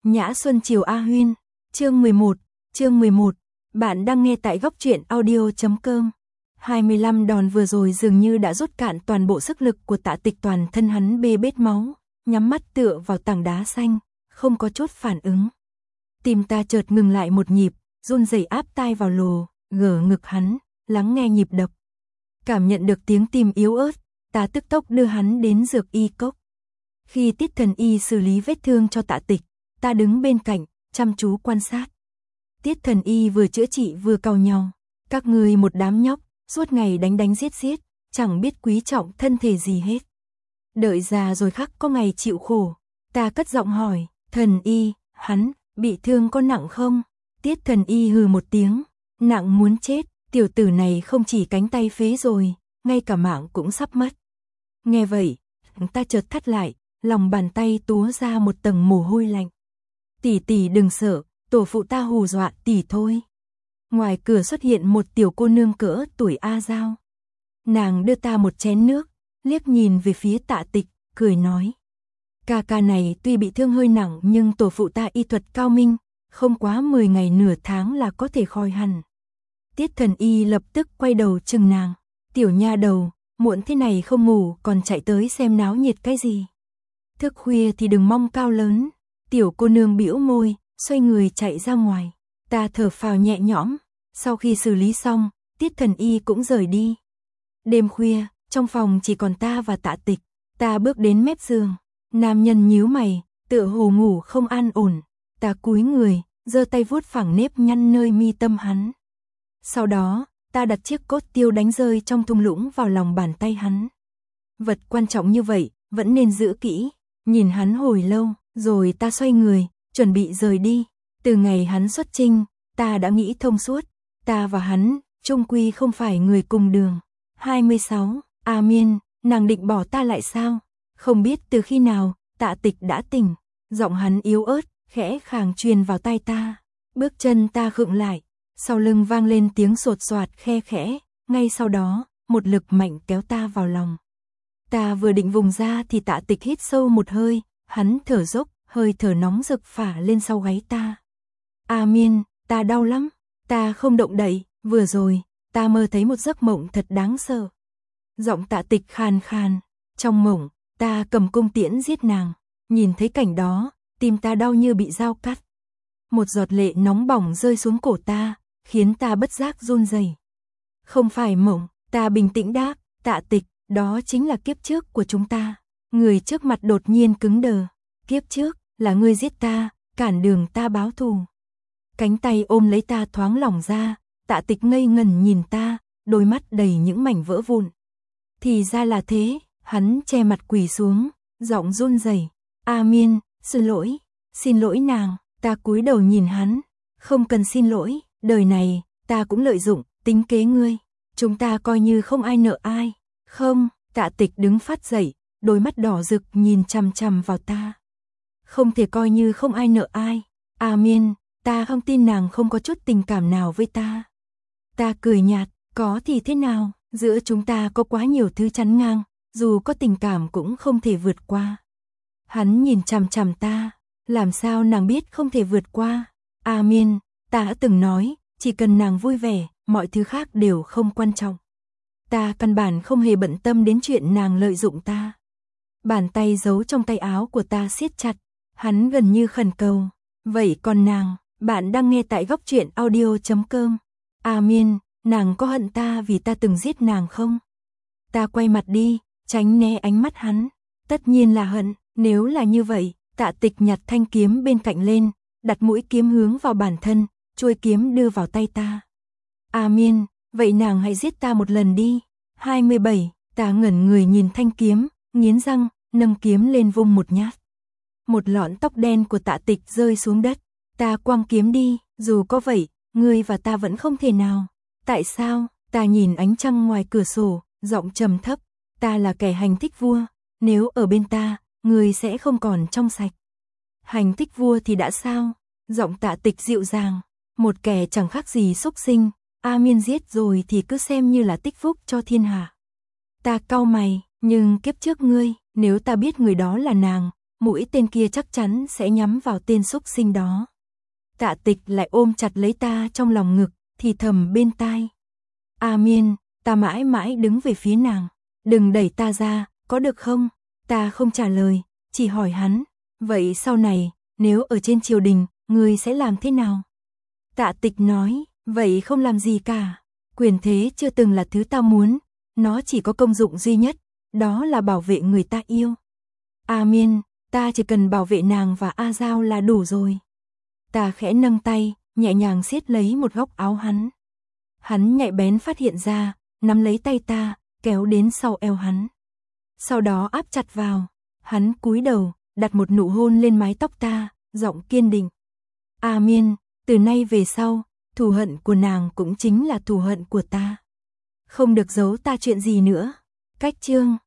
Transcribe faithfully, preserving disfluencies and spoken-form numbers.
Nhã Xuân Chiều A Huyên, chương mười một, chương mười một, bạn đang nghe tại góc truyện audio chấm com. hai mươi lăm đòn vừa rồi dường như đã rút cạn toàn bộ sức lực của Tạ Tịch, toàn thân hắn bê bết máu, nhắm mắt tựa vào tảng đá xanh, không có chút phản ứng. Tim ta chợt ngừng lại một nhịp, run rẩy áp tai vào lồ, gờ ngực hắn, lắng nghe nhịp đập. Cảm nhận được tiếng tim yếu ớt, ta tức tốc đưa hắn đến dược y cốc. Khi Tiết Thần Y xử lý vết thương cho Tạ Tịch, ta đứng bên cạnh, chăm chú quan sát. Tiết Thần Y vừa chữa trị vừa cau nhau. Các ngươi một đám nhóc, suốt ngày đánh đánh giết giết, chẳng biết quý trọng thân thể gì hết. Đợi già rồi khắc có ngày chịu khổ. Ta cất giọng hỏi, Thần Y, hắn, bị thương có nặng không? Tiết Thần Y hừ một tiếng, nặng muốn chết, tiểu tử này không chỉ cánh tay phế rồi, ngay cả mạng cũng sắp mất. Nghe vậy, ta chợt thắt lại, lòng bàn tay túa ra một tầng mồ hôi lạnh. Tỷ tỷ đừng sợ, tổ phụ ta hù dọa tỷ thôi. Ngoài cửa xuất hiện một tiểu cô nương cỡ tuổi A Giao. Nàng đưa ta một chén nước, liếc nhìn về phía Tạ Tịch, cười nói. Ca ca này tuy bị thương hơi nặng nhưng tổ phụ ta y thuật cao minh, không quá mười ngày nửa tháng là có thể khỏi hẳn. Tiết Thần Y lập tức quay đầu chừng nàng. Tiểu nha đầu, muộn thế này không ngủ còn chạy tới xem náo nhiệt cái gì. Thức khuya thì đừng mong cao lớn. Tiểu cô nương bĩu môi, xoay người chạy ra ngoài. Ta thở phào nhẹ nhõm. Sau khi xử lý xong, Tiết Thần Y cũng rời đi. Đêm khuya, trong phòng chỉ còn ta và Tạ Tịch. Ta bước đến mép giường. Nam nhân nhíu mày, tựa hồ ngủ không an ổn. Ta cúi người, giơ tay vuốt phẳng nếp nhăn nơi mi tâm hắn. Sau đó, ta đặt chiếc cốt tiêu đánh rơi trong thung lũng vào lòng bàn tay hắn. Vật quan trọng như vậy, vẫn nên giữ kỹ. Nhìn hắn hồi lâu, rồi ta xoay người, chuẩn bị rời đi. Từ ngày hắn xuất trinh, ta đã nghĩ thông suốt. Ta và hắn, chung quy không phải người cùng đường. hai mươi sáu, A Miên, nàng định bỏ ta lại sao? Không biết từ khi nào, Tạ Tịch đã tỉnh. Giọng hắn yếu ớt, khẽ khàng truyền vào tai ta. Bước chân ta khựng lại. Sau lưng vang lên tiếng sột soạt khe khẽ. Ngay sau đó, một lực mạnh kéo ta vào lòng. Ta vừa định vùng ra thì Tạ Tịch hít sâu một hơi. Hắn thở dốc, hơi thở nóng rực phả lên sau gáy ta. A Miên, ta đau lắm. Ta không động đậy. Vừa rồi, ta mơ thấy một giấc mộng thật đáng sợ. Giọng Tạ Tịch khàn khàn. Trong mộng, ta cầm cung tiễn giết nàng. Nhìn thấy cảnh đó, tim ta đau như bị dao cắt. Một giọt lệ nóng bỏng rơi xuống cổ ta, khiến ta bất giác run rẩy. Không phải mộng, ta bình tĩnh đáp, Tạ Tịch, đó chính là kiếp trước của chúng ta. Người trước mặt đột nhiên cứng đờ. Kiếp trước, là ngươi giết ta, cản đường ta báo thù. Cánh tay ôm lấy ta thoáng lỏng ra, Tạ Tịch ngây ngẩn nhìn ta, đôi mắt đầy những mảnh vỡ vụn. Thì ra là thế, hắn che mặt quỳ xuống, giọng run rẩy. A Miên, xin lỗi, xin lỗi nàng. Ta cúi đầu nhìn hắn, không cần xin lỗi, đời này, ta cũng lợi dụng, tính kế ngươi. Chúng ta coi như không ai nợ ai. Không, Tạ Tịch đứng phát dậy, đôi mắt đỏ rực nhìn chằm chằm vào ta. Không thể coi như không ai nợ ai. A Miên, ta không tin nàng không có chút tình cảm nào với ta. Ta cười nhạt, có thì thế nào, giữa chúng ta có quá nhiều thứ chắn ngang, dù có tình cảm cũng không thể vượt qua. Hắn nhìn chằm chằm ta, làm sao nàng biết không thể vượt qua. A Miên, ta đã từng nói, chỉ cần nàng vui vẻ, mọi thứ khác đều không quan trọng. Ta căn bản không hề bận tâm đến chuyện nàng lợi dụng ta. Bàn tay giấu trong tay áo của ta siết chặt, hắn gần như khẩn cầu. Vậy còn nàng, bạn đang nghe tại góc truyện audio chấm com. A Miên, nàng có hận ta vì ta từng giết nàng không? Ta quay mặt đi, tránh né ánh mắt hắn. Tất nhiên là hận, nếu là như vậy. Tạ Tịch nhặt thanh kiếm bên cạnh lên, đặt mũi kiếm hướng vào bản thân, chuôi kiếm đưa vào tay ta. A Miên, vậy nàng hãy giết ta một lần đi. hai mươi bảy, ta ngẩn người nhìn thanh kiếm, nghiến răng, nâng kiếm lên vung một nhát. Một lọn tóc đen của Tạ Tịch rơi xuống đất. Ta quăng kiếm đi, dù có vậy, ngươi và ta vẫn không thể nào. Tại sao? Ta nhìn ánh trăng ngoài cửa sổ, giọng trầm thấp. Ta là kẻ hành thích vua, nếu ở bên ta, ngươi sẽ không còn trong sạch. Hành thích vua thì đã sao? Giọng Tạ Tịch dịu dàng. Một kẻ chẳng khác gì súc sinh. A Miên giết rồi thì cứ xem như là tích phúc cho thiên hạ. Ta cau mày, nhưng kiếp trước ngươi, nếu ta biết người đó là nàng, mũi tên kia chắc chắn sẽ nhắm vào tên xúc sinh đó. Tạ Tịch lại ôm chặt lấy ta trong lòng ngực, thì thầm bên tai. A Miên, ta mãi mãi đứng về phía nàng. Đừng đẩy ta ra, có được không? Ta không trả lời, chỉ hỏi hắn. Vậy sau này, nếu ở trên triều đình, ngươi sẽ làm thế nào? Tạ Tịch nói, vậy không làm gì cả. Quyền thế chưa từng là thứ ta muốn. Nó chỉ có công dụng duy nhất, đó là bảo vệ người ta yêu. A Miên, ta chỉ cần bảo vệ nàng và A Giao là đủ rồi. Ta khẽ nâng tay, nhẹ nhàng siết lấy một góc áo hắn. Hắn nhạy bén phát hiện ra, nắm lấy tay ta, kéo đến sau eo hắn. Sau đó áp chặt vào. Hắn cúi đầu, đặt một nụ hôn lên mái tóc ta, giọng kiên định. A Miên, từ nay về sau, thù hận của nàng cũng chính là thù hận của ta. Không được giấu ta chuyện gì nữa. Cách chương